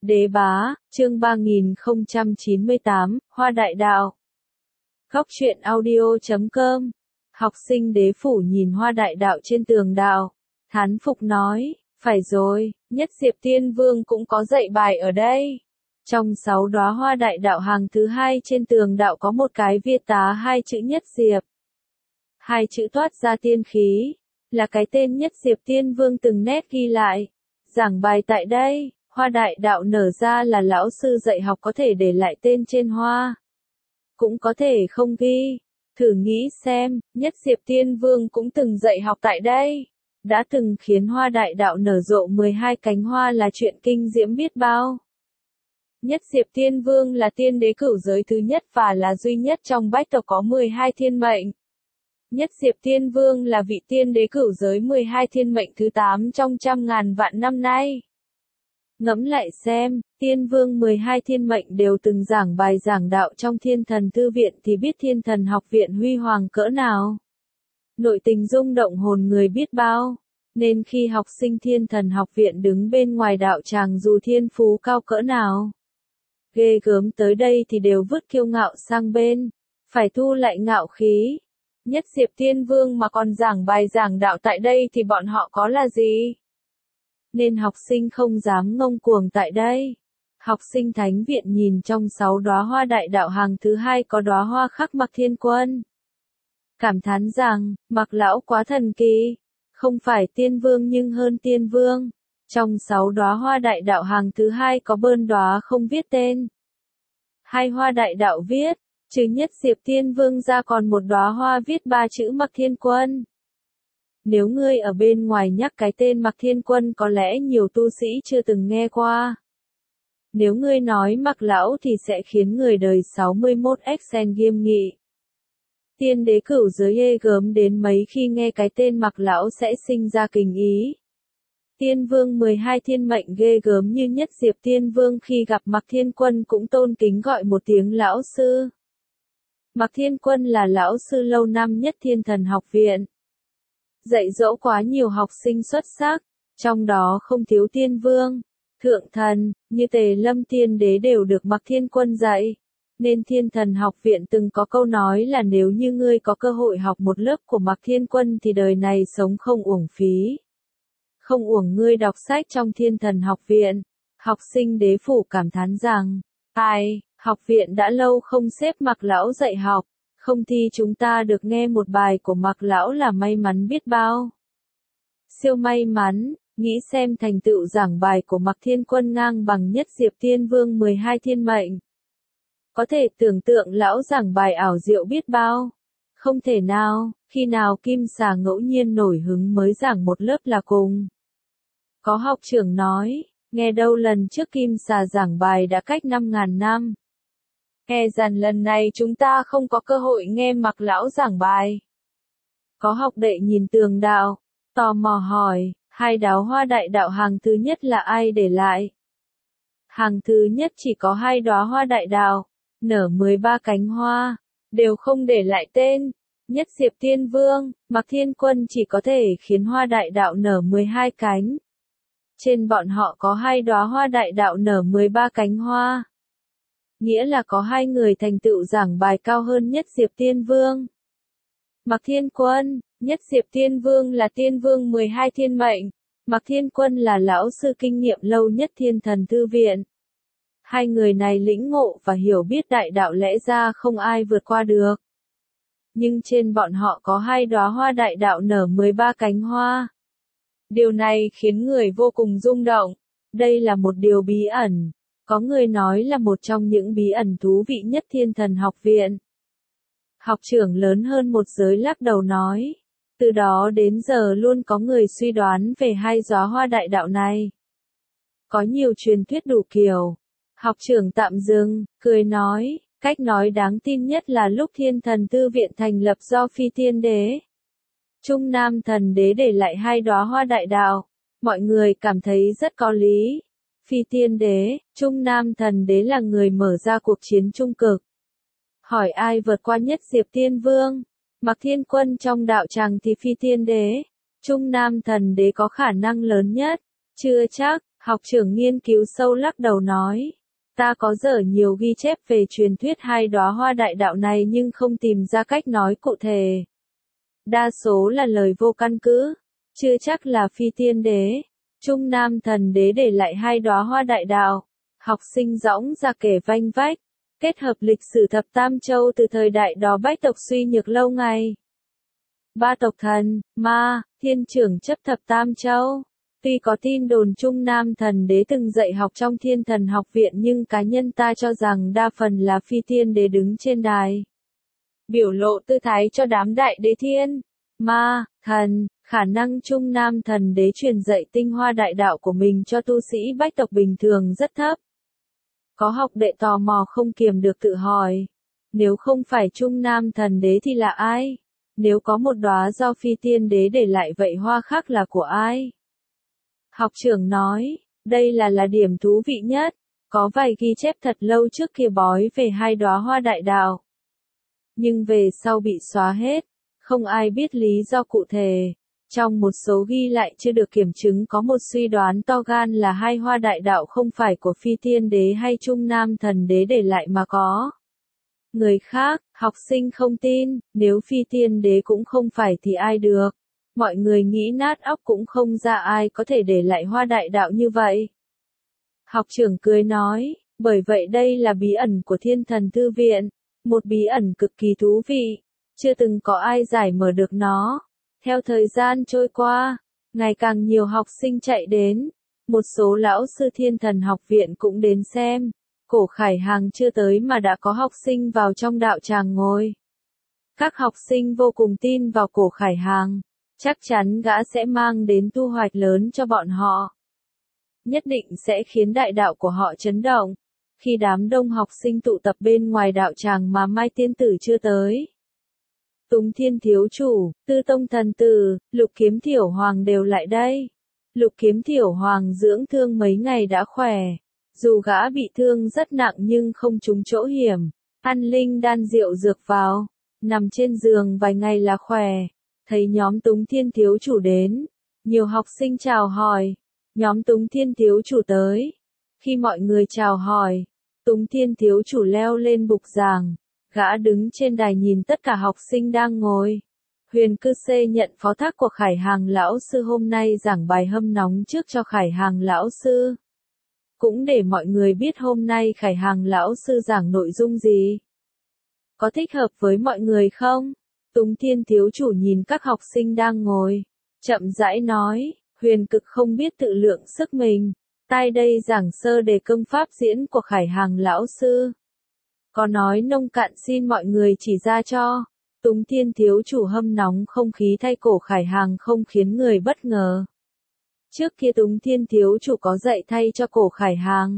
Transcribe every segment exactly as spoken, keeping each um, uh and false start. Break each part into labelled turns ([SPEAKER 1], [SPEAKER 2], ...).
[SPEAKER 1] Đế bá, chương ba nghìn không trăm chín mươi tám, Hoa Đại Đạo. Góc truyện audio chấm com. Học sinh đế phủ nhìn Hoa Đại Đạo trên tường đạo, thán phục nói, phải rồi, Nhất Diệp Tiên Vương cũng có dạy bài ở đây. Trong sáu đóa Hoa Đại Đạo hàng thứ hai trên tường đạo có một cái viết tá hai chữ Nhất Diệp. Hai chữ toát ra tiên khí, là cái tên Nhất Diệp Tiên Vương từng nét ghi lại. Giảng bài tại đây, Hoa Đại Đạo nở ra là lão sư dạy học có thể để lại tên trên hoa. Cũng có thể không ghi. Thử nghĩ xem, Nhất Diệp Tiên Vương cũng từng dạy học tại đây. Đã từng khiến Hoa Đại Đạo nở rộ mười hai cánh hoa là chuyện kinh diễm biết bao. Nhất Diệp Tiên Vương là tiên đế cửu giới thứ nhất và là duy nhất trong bách tộc có mười hai thiên mệnh. Nhất Diệp Tiên Vương là vị tiên đế cửu giới mười hai thiên mệnh thứ tám trong trăm ngàn vạn năm nay. Ngẫm lại xem, tiên vương mười hai thiên mệnh đều từng giảng bài giảng đạo trong Thiên Thần Thư Viện thì biết Thiên Thần Học Viện huy hoàng cỡ nào. Nội tình rung động hồn người biết bao. Nên khi học sinh Thiên Thần Học Viện đứng bên ngoài đạo tràng dù thiên phú cao cỡ nào, ghê gớm tới đây thì đều vứt kiêu ngạo sang bên, phải thu lại ngạo khí. Nhất Diệp Tiên Vương mà còn giảng bài giảng đạo tại đây thì bọn họ có là gì? Nên học sinh không dám ngông cuồng tại đây. Học sinh Thánh Viện nhìn trong sáu đóa Hoa Đại Đạo hàng thứ hai có đóa hoa khắc Mạc Thiên Quân. Cảm thán rằng, Mạc lão quá thần kỳ, không phải tiên vương nhưng hơn tiên vương. Trong sáu đóa Hoa Đại Đạo hàng thứ hai có bơn đóa không viết tên. Hai Hoa Đại Đạo viết, trừ Nhất Diệp Tiên Vương ra còn một đóa hoa viết ba chữ Mạc Thiên Quân. Nếu ngươi ở bên ngoài nhắc cái tên Mạc Thiên Quân có lẽ nhiều tu sĩ chưa từng nghe qua. Nếu ngươi nói Mạc lão thì sẽ khiến người đời sáu mươi mốt Exen nghiêm nghị. Tiên đế cửu giới ghê gớm đến mấy khi nghe cái tên Mạc lão sẽ sinh ra kình ý. Tiên vương mười hai thiên mệnh ghê gớm như Nhất Diệp Tiên Vương khi gặp Mạc Thiên Quân cũng tôn kính gọi một tiếng lão sư. Mạc Thiên Quân là lão sư lâu năm nhất Thiên Thần Học Viện. Dạy dỗ quá nhiều học sinh xuất sắc, trong đó không thiếu tiên vương, thượng thần, như Tề Lâm Tiên Đế đều được Mạc Thiên Quân dạy. Nên Thiên Thần Học Viện từng có câu nói là nếu như ngươi có cơ hội học một lớp của Mạc Thiên Quân thì đời này sống không uổng phí. Không uổng ngươi đọc sách trong Thiên Thần Học Viện. Học sinh đế phủ cảm thán rằng, ai, học viện đã lâu không xếp Mạc lão dạy học. Không thì chúng ta được nghe một bài của Mạc lão là may mắn biết bao. Siêu may mắn, nghĩ xem thành tựu giảng bài của Mạc Thiên Quân ngang bằng Nhất Diệp Tiên Vương mười hai thiên mệnh. Có thể tưởng tượng lão giảng bài ảo diệu biết bao. Không thể nào, khi nào Kim Xà ngẫu nhiên nổi hứng mới giảng một lớp là cùng. Có học trưởng nói, nghe đâu lần trước Kim Xà giảng bài đã cách năm ngàn năm. E rằng lần này chúng ta không có cơ hội nghe Mạc lão giảng bài. Có học đệ nhìn tường đạo, tò mò hỏi, hai đóa Hoa Đại Đạo hàng thứ nhất là ai để lại? Hàng thứ nhất chỉ có hai đóa Hoa Đại Đạo, nở mười ba cánh hoa, đều không để lại tên. Nhất Diệp Tiên Vương, Mạc Thiên Quân chỉ có thể khiến Hoa Đại Đạo nở mười hai cánh. Trên bọn họ có hai đóa Hoa Đại Đạo nở mười ba cánh hoa. Nghĩa là có hai người thành tựu giảng bài cao hơn Nhất Diệp Tiên Vương. Mạc Thiên Quân, Nhất Diệp Tiên Vương là tiên vương mười hai thiên mệnh. Mạc Thiên Quân là lão sư kinh nghiệm lâu nhất Thiên Thần Thư Viện. Hai người này lĩnh ngộ và hiểu biết đại đạo lẽ ra không ai vượt qua được. Nhưng trên bọn họ có hai đóa Hoa Đại Đạo nở mười ba cánh hoa. Điều này khiến người vô cùng rung động. Đây là một điều bí ẩn. Có người nói là một trong những bí ẩn thú vị nhất Thiên Thần Học Viện. Học trưởng lớn hơn một giới lắc đầu nói. Từ đó đến giờ luôn có người suy đoán về hai đóa Hoa Đại Đạo này. Có nhiều truyền thuyết đủ kiểu. Học trưởng tạm dừng, cười nói, cách nói đáng tin nhất là lúc Thiên Thần Thư Viện thành lập do Phi Tiên Đế. Trung Nam Thần Đế để lại hai đóa Hoa Đại Đạo. Mọi người cảm thấy rất có lý. Phi Tiên Đế, Trung Nam Thần Đế là người mở ra cuộc chiến trung cực. Hỏi ai vượt qua Nhất Diệp Tiên Vương? Mạc Thiên Quân trong đạo tràng thì Phi Tiên Đế. Trung Nam Thần Đế có khả năng lớn nhất. Chưa chắc, Học trưởng nghiên cứu sâu lắc đầu nói. Ta có dở nhiều ghi chép về truyền thuyết hai đóa hoa đại đạo này nhưng không tìm ra cách nói cụ thể. Đa số là lời vô căn cứ, chưa chắc là phi tiên đế, trung nam thần đế để lại hai đóa hoa đại đạo. Học sinh dõng ra kể vanh vách, kết hợp lịch sử thập tam châu từ thời đại đó bách tộc suy nhược lâu ngày. Ba tộc thần, ma, thiên trưởng chấp thập tam châu. Tuy có tin đồn trung nam thần đế từng dạy học trong thiên thần học viện nhưng cá nhân ta cho rằng đa phần là phi tiên đế đứng trên đài. Biểu lộ tư thái cho đám đại đế thiên, ma, thần, khả năng trung nam thần đế truyền dạy tinh hoa đại đạo của mình cho tu sĩ bách tộc bình thường rất thấp. Có học đệ tò mò không kiềm được tự hỏi. Nếu không phải trung nam thần đế thì là ai? Nếu có một đóa do phi tiên đế để lại vậy hoa khác là của ai? Học trưởng nói, đây là là điểm thú vị nhất. Có vài ghi chép thật lâu trước kia bói về hai đóa hoa đại đạo. Nhưng về sau bị xóa hết. Không ai biết lý do cụ thể. Trong một số ghi lại chưa được kiểm chứng có một suy đoán to gan là hai hoa đại đạo không phải của phi tiên đế hay trung nam thần đế để lại mà có. Người khác, học sinh không tin, nếu phi tiên đế cũng không phải thì ai được. Mọi người nghĩ nát óc cũng không ra ai có thể để lại hoa đại đạo như vậy. Học trưởng cười nói, bởi vậy đây là bí ẩn của thiên thần thư viện, một bí ẩn cực kỳ thú vị, chưa từng có ai giải mở được nó. Theo thời gian trôi qua, ngày càng nhiều học sinh chạy đến, một số lão sư thiên thần học viện cũng đến xem. Cổ Khải Hàng chưa tới mà đã có học sinh vào trong đạo tràng ngồi. Các học sinh vô cùng tin vào Cổ Khải Hàng, chắc chắn gã sẽ mang đến thu hoạch lớn cho bọn họ. Nhất định sẽ khiến đại đạo của họ chấn động. Khi đám đông học sinh tụ tập bên ngoài đạo tràng mà Mai Tiên Tử chưa tới. Túng Thiên Thiếu Chủ, Tư Tông Thần Tử, Lục Kiếm Thiểu Hoàng đều lại đây. Lục Kiếm Thiểu Hoàng dưỡng thương mấy ngày đã khỏe. Dù gã bị thương rất nặng nhưng không trúng chỗ hiểm. Ăn linh đan rượu dược vào. Nằm trên giường vài ngày là khỏe. Thấy nhóm Túng Thiên Thiếu Chủ đến. Nhiều học sinh chào hỏi. Nhóm Túng Thiên Thiếu Chủ tới. Khi mọi người chào hỏi, Túng Thiên Thiếu Chủ leo lên bục giảng. Gã đứng trên đài nhìn tất cả học sinh đang ngồi. Huyền Cư Xê nhận phó thác của Khải Hàng lão sư hôm nay giảng bài hâm nóng trước cho Khải Hàng lão sư. Cũng để mọi người biết hôm nay Khải Hàng lão sư giảng nội dung gì. Có thích hợp với mọi người không? Túng Thiên Thiếu Chủ nhìn các học sinh đang ngồi, chậm rãi nói, Huyền Cực không biết tự lượng sức mình. Tai đây giảng sơ đề công pháp diễn của Khải Hàng lão sư. Có nói nông cạn xin mọi người chỉ ra cho. Túng Thiên Thiếu Chủ hâm nóng không khí thay Cổ Khải Hàng không khiến người bất ngờ. Trước kia Túng Thiên Thiếu Chủ có dạy thay cho Cổ Khải Hàng.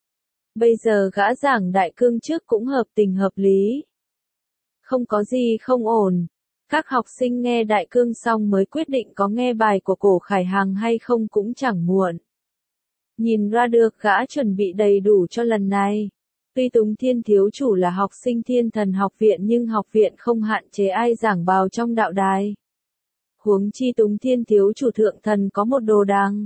[SPEAKER 1] Bây giờ gã giảng đại cương trước cũng hợp tình hợp lý. Không có gì không ổn. Các học sinh nghe đại cương xong mới quyết định có nghe bài của Cổ Khải Hàng hay không cũng chẳng muộn. Nhìn ra được gã chuẩn bị đầy đủ cho lần này. Tuy Túng Thiên Thiếu Chủ là học sinh thiên thần học viện nhưng học viện không hạn chế ai giảng bào trong đạo đài. Huống chi Túng Thiên Thiếu Chủ thượng thần có một đồ đằng.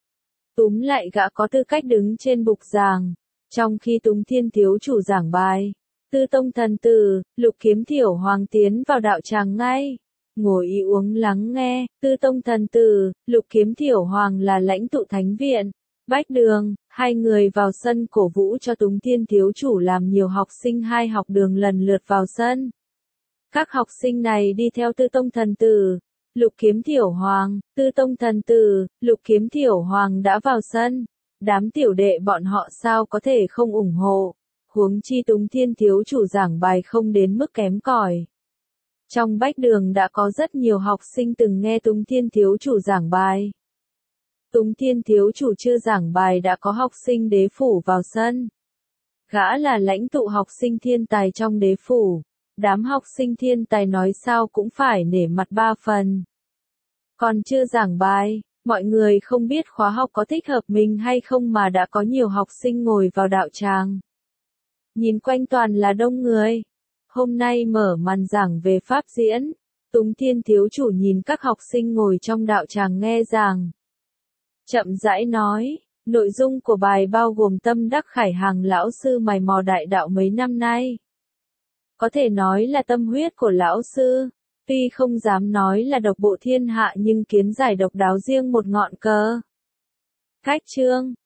[SPEAKER 1] Túm lại gã có tư cách đứng trên bục giảng. Trong khi Túng Thiên Thiếu Chủ giảng bài, Tư Tông Thần Tử, Lục Kiếm Thiểu Hoàng tiến vào đạo tràng ngay. Ngồi y uống lắng nghe, Tư Tông Thần Tử, Lục Kiếm Thiểu Hoàng là lãnh tụ thánh viện. Bách Đường, hai người vào sân cổ vũ cho Túng Thiên Thiếu Chủ làm nhiều học sinh hai học đường lần lượt vào sân. Các học sinh này đi theo Tư Tông Thần Tử, Lục Kiếm Thiểu Hoàng, Tư Tông Thần Tử, Lục Kiếm Thiểu Hoàng đã vào sân. Đám tiểu đệ bọn họ sao có thể không ủng hộ, huống chi Túng Thiên Thiếu Chủ giảng bài không đến mức kém cỏi. Trong Bách Đường đã có rất nhiều học sinh từng nghe Túng Thiên Thiếu Chủ giảng bài. Túng Thiên Thiếu Chủ chưa giảng bài đã có học sinh đế phủ vào sân. Gã là lãnh tụ học sinh thiên tài trong đế phủ. Đám học sinh thiên tài nói sao cũng phải nể mặt ba phần. Còn chưa giảng bài, mọi người không biết khóa học có thích hợp mình hay không mà đã có nhiều học sinh ngồi vào đạo tràng. Nhìn quanh toàn là đông người. Hôm nay mở màn giảng về pháp diễn. Túng Thiên Thiếu Chủ nhìn các học sinh ngồi trong đạo tràng nghe giảng. Chậm rãi nói, Nội dung của bài bao gồm tâm đắc khải hàng lão sư mày mò đại đạo mấy năm nay. Có thể nói là tâm huyết của lão sư, tuy không dám nói là độc bộ thiên hạ nhưng kiến giải độc đáo riêng một ngọn cờ. Cách chương,